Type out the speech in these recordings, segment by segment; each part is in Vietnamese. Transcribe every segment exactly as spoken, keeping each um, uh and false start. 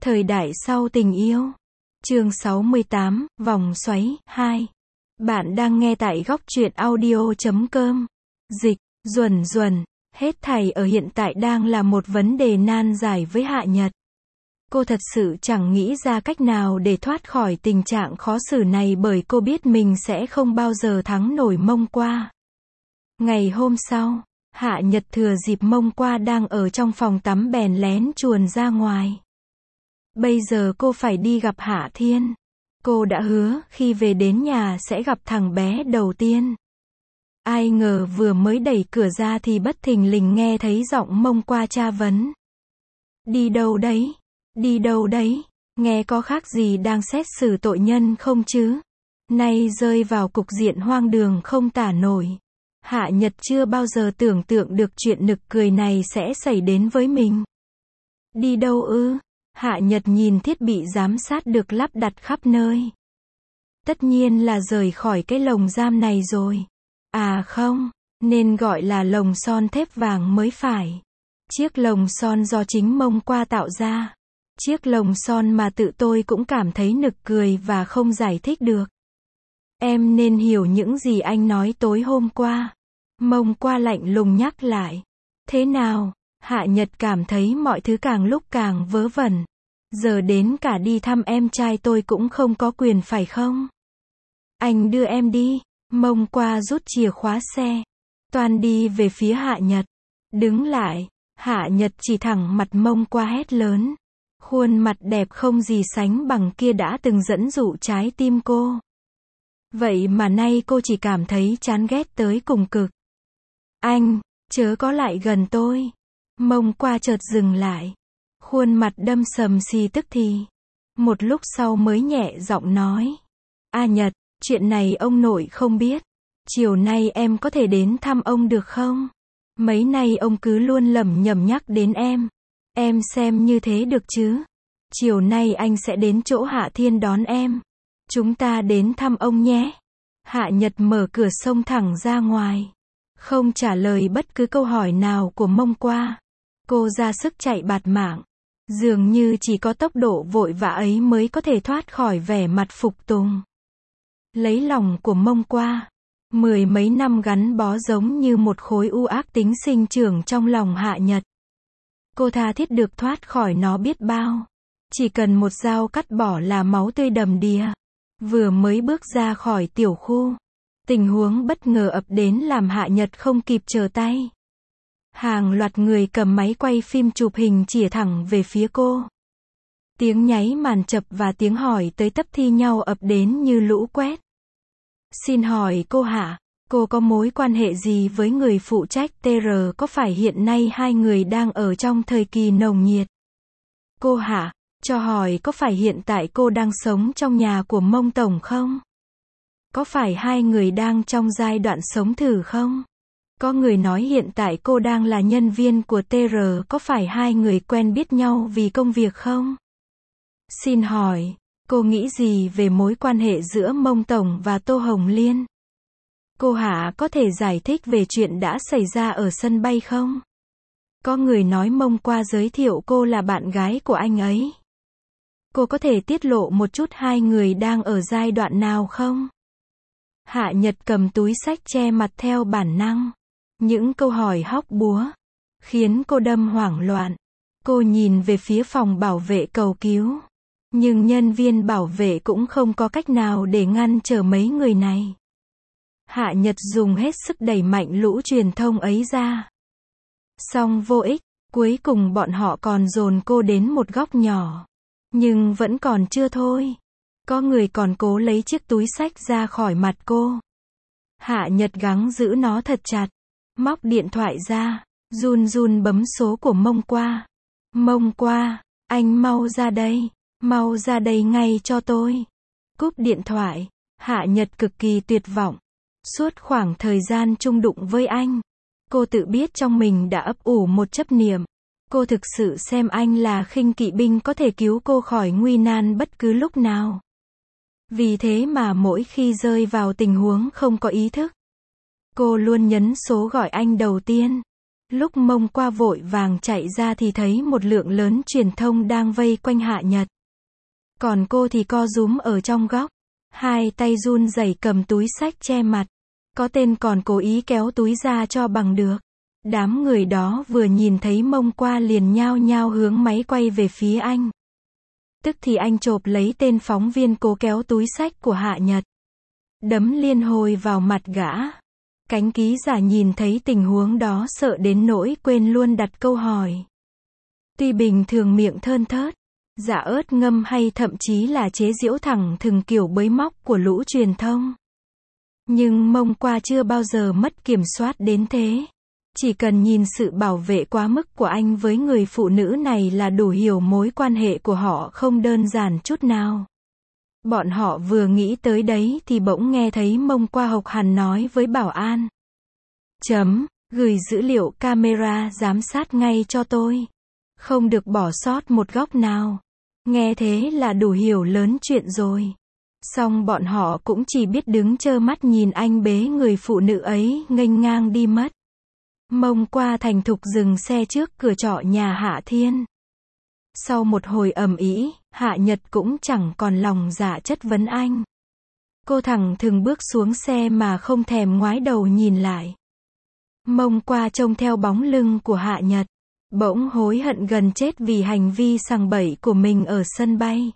Thời đại sau tình yêu. Chương sáu mươi tám, Vòng xoáy, hai. Bạn đang nghe tại góc truyện audio chấm com. Dịch, Duẩn Duẩn, hết thảy ở hiện tại đang là một vấn đề nan giải với Hạ Nhật. Cô thật sự chẳng nghĩ ra cách nào để thoát khỏi tình trạng khó xử này bởi cô biết mình sẽ không bao giờ thắng nổi Mông Qua. Ngày hôm sau, Hạ Nhật thừa dịp Mông Qua đang ở trong phòng tắm bèn lén chuồn ra ngoài. Bây giờ cô phải đi gặp Hạ Thiên. Cô đã hứa khi về đến nhà sẽ gặp thằng bé đầu tiên. Ai ngờ vừa mới đẩy cửa ra thì bất thình lình nghe thấy giọng Mông Qua tra vấn. Đi đâu đấy? Đi đâu đấy? Nghe có khác gì đang xét xử tội nhân không chứ? Nay rơi vào cục diện hoang đường không tả nổi. Hạ Nhật chưa bao giờ tưởng tượng được chuyện nực cười này sẽ xảy đến với mình. Đi đâu ư? Hạ Nhật nhìn thiết bị giám sát được lắp đặt khắp nơi. Tất nhiên là rời khỏi cái lồng giam này rồi. À không, nên gọi là lồng son thép vàng mới phải. Chiếc lồng son do chính Mông Qua tạo ra. Chiếc lồng son mà tự tôi cũng cảm thấy nực cười và không giải thích được. Em nên hiểu những gì anh nói tối hôm qua. Mông Qua lạnh lùng nhắc lại. Thế nào? Hạ Nhật cảm thấy mọi thứ càng lúc càng vớ vẩn. Giờ đến cả đi thăm em trai tôi cũng không có quyền phải không? Anh đưa em đi. Mông Qua rút chìa khóa xe. Toan đi về phía Hạ Nhật. Đứng lại. Hạ Nhật chỉ thẳng mặt Mông Qua hét lớn. Khuôn mặt đẹp không gì sánh bằng kia đã từng dẫn dụ trái tim cô. Vậy mà nay cô chỉ cảm thấy chán ghét tới cùng cực. Anh, chớ có lại gần tôi. Mông Qua chợt dừng lại. Khuôn mặt đâm sầm xì tức thì. Một lúc sau mới nhẹ giọng nói. A Nhật, chuyện này ông nội không biết. Chiều nay em có thể đến thăm ông được không? Mấy nay ông cứ luôn lẩm nhẩm nhắc đến em. Em xem như thế được chứ? Chiều nay anh sẽ đến chỗ Hạ Thiên đón em. Chúng ta đến thăm ông nhé. Hạ Nhật mở cửa xông thẳng ra ngoài. Không trả lời bất cứ câu hỏi nào của Mông Qua. Cô ra sức chạy bạt mạng. Dường như chỉ có tốc độ vội vã ấy mới có thể thoát khỏi vẻ mặt phục tùng. Lấy lòng của Mông Qua. Mười mấy năm gắn bó giống như một khối u ác tính sinh trưởng trong lòng Hạ Nhật. Cô tha thiết được thoát khỏi nó biết bao. Chỉ cần một dao cắt bỏ là máu tươi đầm đìa. Vừa mới bước ra khỏi tiểu khu. Tình huống bất ngờ ập đến làm Hạ Nhật không kịp trở tay. Hàng loạt người cầm máy quay phim chụp hình chĩa thẳng về phía cô. Tiếng nháy màn chập và tiếng hỏi tới tấp thi nhau ập đến như lũ quét. Xin hỏi cô Hạ, cô có mối quan hệ gì với người phụ trách tê rờ, có phải hiện nay hai người đang ở trong thời kỳ nồng nhiệt? Cô Hạ, cho hỏi có phải hiện tại cô đang sống trong nhà của Mông Tổng không? Có phải hai người đang trong giai đoạn sống thử không? Có người nói hiện tại cô đang là nhân viên của tê rờ, có phải hai người quen biết nhau vì công việc không? Xin hỏi, cô nghĩ gì về mối quan hệ giữa Mông Tổng và Tô Hồng Liên? Cô Hạ có thể giải thích về chuyện đã xảy ra ở sân bay không? Có người nói Mông Qua giới thiệu cô là bạn gái của anh ấy. Cô có thể tiết lộ một chút hai người đang ở giai đoạn nào không? Hạ Nhật cầm túi xách che mặt theo bản năng. Những câu hỏi hóc búa khiến cô đâm hoảng loạn. Cô nhìn về phía phòng bảo vệ cầu cứu. Nhưng nhân viên bảo vệ cũng không có cách nào để ngăn trở mấy người này. Hạ Nhật dùng hết sức đẩy mạnh lũ truyền thông ấy ra. Song vô ích, cuối cùng bọn họ còn dồn cô đến một góc nhỏ. Nhưng vẫn còn chưa thôi. Có người còn cố lấy chiếc túi xách ra khỏi mặt cô. Hạ Nhật gắng giữ nó thật chặt. Móc điện thoại ra, run run bấm số của Mông Qua. Mông Qua, anh mau ra đây. Mau ra đây ngay cho tôi. Cúp điện thoại, Hạ Nhật cực kỳ tuyệt vọng. Suốt khoảng thời gian chung đụng với anh, cô tự biết trong mình đã ấp ủ một chấp niệm. Cô thực sự xem anh là khinh kỵ binh có thể cứu cô khỏi nguy nan bất cứ lúc nào. Vì thế mà mỗi khi rơi vào tình huống không có ý thức, cô luôn nhấn số gọi anh đầu tiên. Lúc Mông Qua vội vàng chạy ra thì thấy một lượng lớn truyền thông đang vây quanh Hạ Nhật. Còn cô thì co rúm ở trong góc, hai tay run rẩy cầm túi xách che mặt. Có tên còn cố ý kéo túi ra cho bằng được. Đám người đó vừa nhìn thấy Mông Qua liền nhao nhao hướng máy quay về phía anh. Tức thì anh chộp lấy tên phóng viên cố kéo túi xách của Hạ Nhật, đấm liên hồi vào mặt gã. Cánh ký giả nhìn thấy tình huống đó sợ đến nỗi quên luôn đặt câu hỏi. Tuy bình thường miệng thơn thớt, dạ ớt ngâm hay thậm chí là chế giễu thẳng thừng kiểu bới móc của lũ truyền thông, nhưng Mông Qua chưa bao giờ mất kiểm soát đến thế. Chỉ cần nhìn sự bảo vệ quá mức của anh với người phụ nữ này là đủ hiểu mối quan hệ của họ không đơn giản chút nào. Bọn họ vừa nghĩ tới đấy thì bỗng nghe thấy Mông Qua hộc hằn nói với bảo an. Chấm, gửi dữ liệu camera giám sát ngay cho tôi. Không được bỏ sót một góc nào. Nghe thế là đủ hiểu lớn chuyện rồi. Xong bọn họ cũng chỉ biết đứng trơ mắt nhìn anh bế người phụ nữ ấy nghênh ngang đi mất. Mông Qua thành thục dừng xe trước cửa trọ nhà Hạ Thiên. Sau một hồi ầm ĩ, Hạ Nhật cũng chẳng còn lòng dạ chất vấn anh. Cô thẳng thừng bước xuống xe mà không thèm ngoái đầu nhìn lại. Mông Qua trông theo bóng lưng của Hạ Nhật, bỗng hối hận gần chết vì hành vi sằng bậy của mình ở sân bay.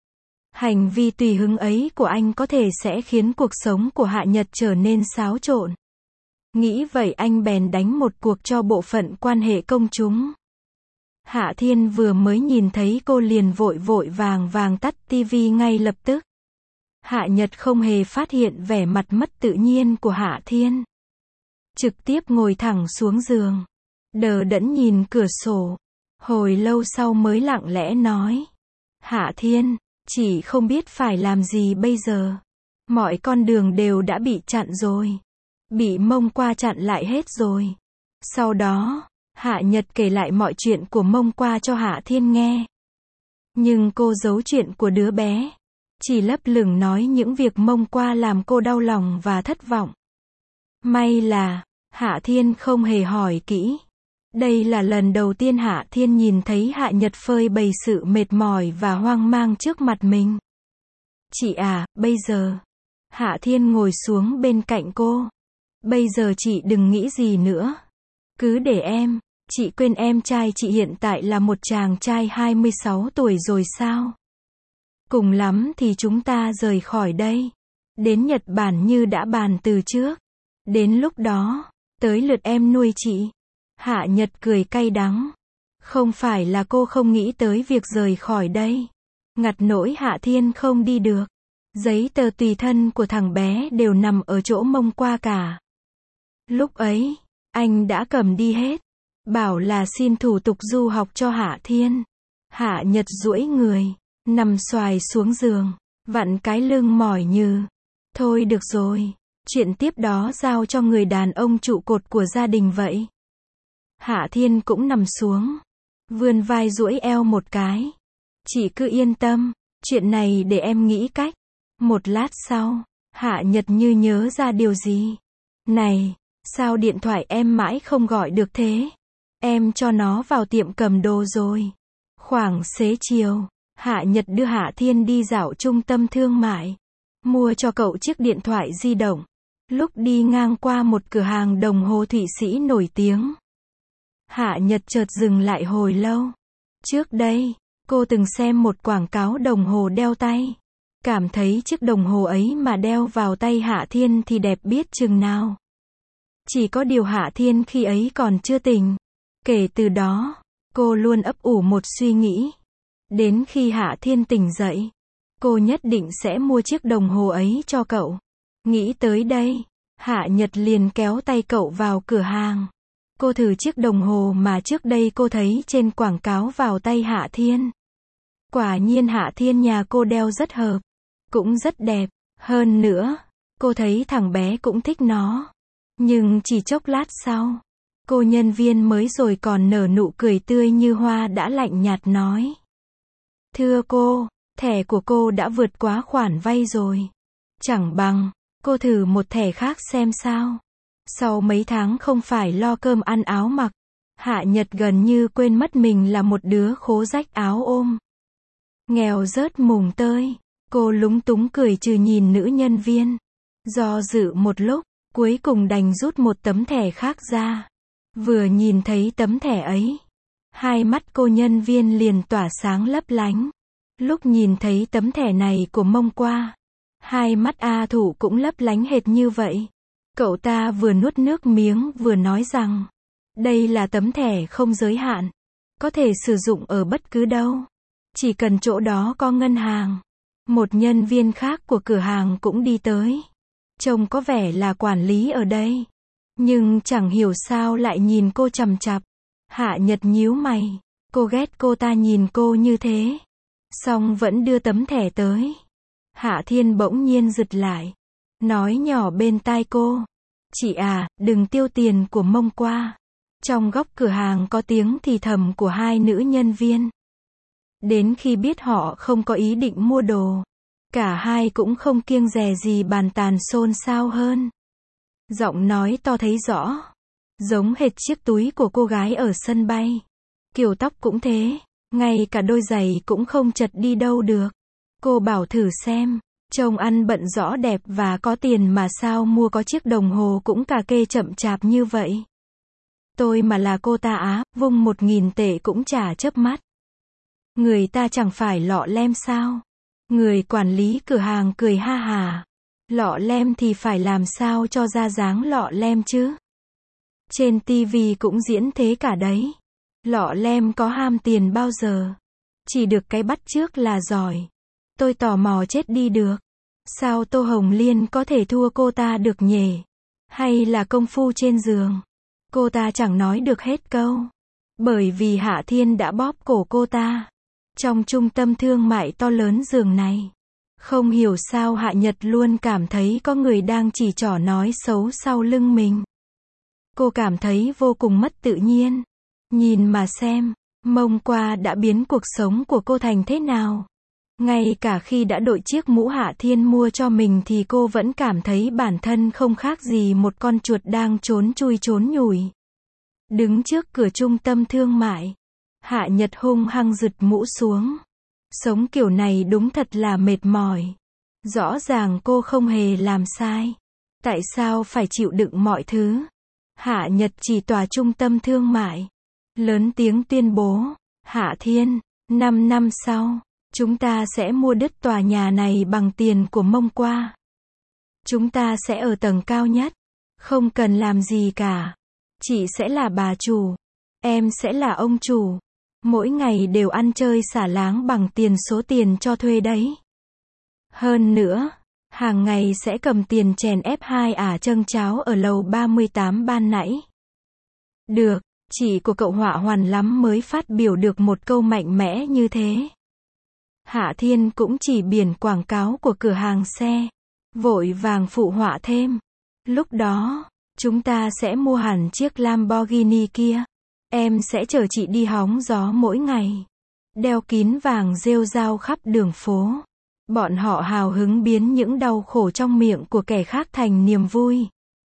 Hành vi tùy hứng ấy của anh có thể sẽ khiến cuộc sống của Hạ Nhật trở nên xáo trộn. Nghĩ vậy anh bèn đánh một cuộc cho bộ phận quan hệ công chúng. Hạ Thiên vừa mới nhìn thấy cô liền vội vội vàng vàng tắt tivi ngay lập tức. Hạ Nhật không hề phát hiện vẻ mặt mất tự nhiên của Hạ Thiên. Trực tiếp ngồi thẳng xuống giường, đờ đẫn nhìn cửa sổ. Hồi lâu sau mới lặng lẽ nói. Hạ Thiên, chỉ không biết phải làm gì bây giờ. Mọi con đường đều đã bị chặn rồi. Bị Mông Qua chặn lại hết rồi. Sau đó, Hạ Nhật kể lại mọi chuyện của Mông Qua cho Hạ Thiên nghe. Nhưng cô giấu chuyện của đứa bé. Chỉ lấp lửng nói những việc Mông Qua làm cô đau lòng và thất vọng. May là, Hạ Thiên không hề hỏi kỹ. Đây là lần đầu tiên Hạ Thiên nhìn thấy Hạ Nhật phơi bày sự mệt mỏi và hoang mang trước mặt mình. Chị à, bây giờ. Hạ Thiên ngồi xuống bên cạnh cô. Bây giờ chị đừng nghĩ gì nữa. Cứ để em. Chị quên em trai chị hiện tại là một chàng trai hai mươi sáu tuổi rồi sao? Cùng lắm thì chúng ta rời khỏi đây. Đến Nhật Bản như đã bàn từ trước. Đến lúc đó, tới lượt em nuôi chị. Hạ Nhật cười cay đắng. Không phải là cô không nghĩ tới việc rời khỏi đây. Ngặt nỗi Hạ Thiên không đi được. Giấy tờ tùy thân của thằng bé đều nằm ở chỗ Mông Qua cả. Lúc ấy, anh đã cầm đi hết. Bảo là xin thủ tục du học cho Hạ Thiên. Hạ Nhật duỗi người, nằm xoài xuống giường, vặn cái lưng mỏi như. Thôi được rồi, chuyện tiếp đó giao cho người đàn ông trụ cột của gia đình vậy. Hạ Thiên cũng nằm xuống, vươn vai duỗi eo một cái. Chị cứ yên tâm, chuyện này để em nghĩ cách. Một lát sau, Hạ Nhật như nhớ ra điều gì. Này, sao điện thoại em mãi không gọi được thế? Em cho nó vào tiệm cầm đồ rồi. Khoảng xế chiều, Hạ Nhật đưa Hạ Thiên đi dạo trung tâm thương mại. Mua cho cậu chiếc điện thoại di động. Lúc đi ngang qua một cửa hàng đồng hồ Thụy Sĩ nổi tiếng, Hạ Nhật chợt dừng lại hồi lâu. Trước đây, cô từng xem một quảng cáo đồng hồ đeo tay. Cảm thấy chiếc đồng hồ ấy mà đeo vào tay Hạ Thiên thì đẹp biết chừng nào. Chỉ có điều Hạ Thiên khi ấy còn chưa tỉnh. Kể từ đó, cô luôn ấp ủ một suy nghĩ. Đến khi Hạ Thiên tỉnh dậy, cô nhất định sẽ mua chiếc đồng hồ ấy cho cậu. Nghĩ tới đây, Hạ Nhật liền kéo tay cậu vào cửa hàng. Cô thử chiếc đồng hồ mà trước đây cô thấy trên quảng cáo vào tay Hạ Thiên. Quả nhiên Hạ Thiên nhà cô đeo rất hợp, cũng rất đẹp. Hơn nữa, cô thấy thằng bé cũng thích nó. Nhưng chỉ chốc lát sau, cô nhân viên mới rồi còn nở nụ cười tươi như hoa đã lạnh nhạt nói. Thưa cô, thẻ của cô đã vượt quá khoản vay rồi. Chẳng bằng, cô thử một thẻ khác xem sao. Sau mấy tháng không phải lo cơm ăn áo mặc, Hạ Nhật gần như quên mất mình là một đứa khố rách áo ôm. Nghèo rớt mùng tơi. Cô lúng túng cười trừ nhìn nữ nhân viên. Do dự một lúc, cuối cùng đành rút một tấm thẻ khác ra. Vừa nhìn thấy tấm thẻ ấy, hai mắt cô nhân viên liền tỏa sáng lấp lánh. Lúc nhìn thấy tấm thẻ này của Mông Qua, hai mắt A Thụ cũng lấp lánh hệt như vậy. Cậu ta vừa nuốt nước miếng vừa nói rằng, đây là tấm thẻ không giới hạn, có thể sử dụng ở bất cứ đâu, chỉ cần chỗ đó có ngân hàng. Một nhân viên khác của cửa hàng cũng đi tới. Trông có vẻ là quản lý ở đây, nhưng chẳng hiểu sao lại nhìn cô chằm chằm. Hạ Nhật nhíu mày, cô ghét cô ta nhìn cô như thế, song vẫn đưa tấm thẻ tới. Hạ Thiên bỗng nhiên giật lại, nói nhỏ bên tai cô, chị à, đừng tiêu tiền của Mông Qua. Trong góc cửa hàng có tiếng thì thầm của hai nữ nhân viên. Đến khi biết họ không có ý định mua đồ, cả hai cũng không kiêng dè gì bàn tàn xôn xao hơn. Giọng nói to thấy rõ, giống hệt chiếc túi của cô gái ở sân bay. Kiểu tóc cũng thế, ngay cả đôi giày cũng không chật đi đâu được. Cô bảo thử xem, trông ăn bận rõ đẹp và có tiền mà sao mua có chiếc đồng hồ cũng cà kê chậm chạp như vậy. Tôi mà là cô ta á, vung một nghìn tệ cũng chả chớp mắt. Người ta chẳng phải lọ lem sao? Người quản lý cửa hàng cười ha hà. Lọ lem thì phải làm sao cho ra dáng lọ lem chứ? Trên tivi cũng diễn thế cả đấy. Lọ lem có ham tiền bao giờ? Chỉ được cái bắt chước là giỏi. Tôi tò mò chết đi được. Sao Tô Hồng Liên có thể thua cô ta được nhỉ? Hay là công phu trên giường? Cô ta chẳng nói được hết câu. Bởi vì Hạ Thiên đã bóp cổ cô ta. Trong trung tâm thương mại to lớn giường này. Không hiểu sao Hạ Nhật luôn cảm thấy có người đang chỉ trỏ nói xấu sau lưng mình. Cô cảm thấy vô cùng mất tự nhiên. Nhìn mà xem, Mông Qua đã biến cuộc sống của cô thành thế nào. Ngay cả khi đã đội chiếc mũ Hạ Thiên mua cho mình thì cô vẫn cảm thấy bản thân không khác gì một con chuột đang trốn chui trốn nhủi. Đứng trước cửa trung tâm thương mại, Hạ Nhật hung hăng giật mũ xuống. Sống kiểu này đúng thật là mệt mỏi. Rõ ràng cô không hề làm sai. Tại sao phải chịu đựng mọi thứ? Hạ Nhật chỉ tòa trung tâm thương mại. Lớn tiếng tuyên bố, Hạ Thiên, năm năm sau, chúng ta sẽ mua đứt tòa nhà này bằng tiền của Mông Qua. Chúng ta sẽ ở tầng cao nhất. Không cần làm gì cả. Chị sẽ là bà chủ. Em sẽ là ông chủ. Mỗi ngày đều ăn chơi xả láng bằng tiền số tiền cho thuê đấy. Hơn nữa, hàng ngày sẽ cầm tiền chèn ép hai ả trâng cháo ở lầu ba mươi tám ban nãy. Được, chị của cậu họa hoàn lắm mới phát biểu được một câu mạnh mẽ như thế. Hạ Thiên cũng chỉ biển quảng cáo của cửa hàng xe. Vội vàng phụ họa thêm. Lúc đó, chúng ta sẽ mua hẳn chiếc Lamborghini kia. Em sẽ chở chị đi hóng gió mỗi ngày. Đeo kín vàng rêu rao khắp đường phố. Bọn họ hào hứng biến những đau khổ trong miệng của kẻ khác thành niềm vui.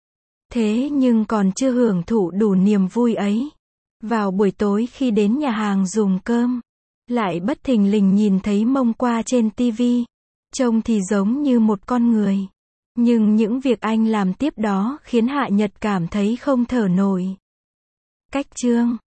Thế nhưng còn chưa hưởng thụ đủ niềm vui ấy. Vào buổi tối khi đến nhà hàng dùng cơm, lại bất thình lình nhìn thấy Mông Qua trên tivi. Trông thì giống như một con người. Nhưng những việc anh làm tiếp đó khiến Hạ Nhật cảm thấy không thở nổi. Cách chương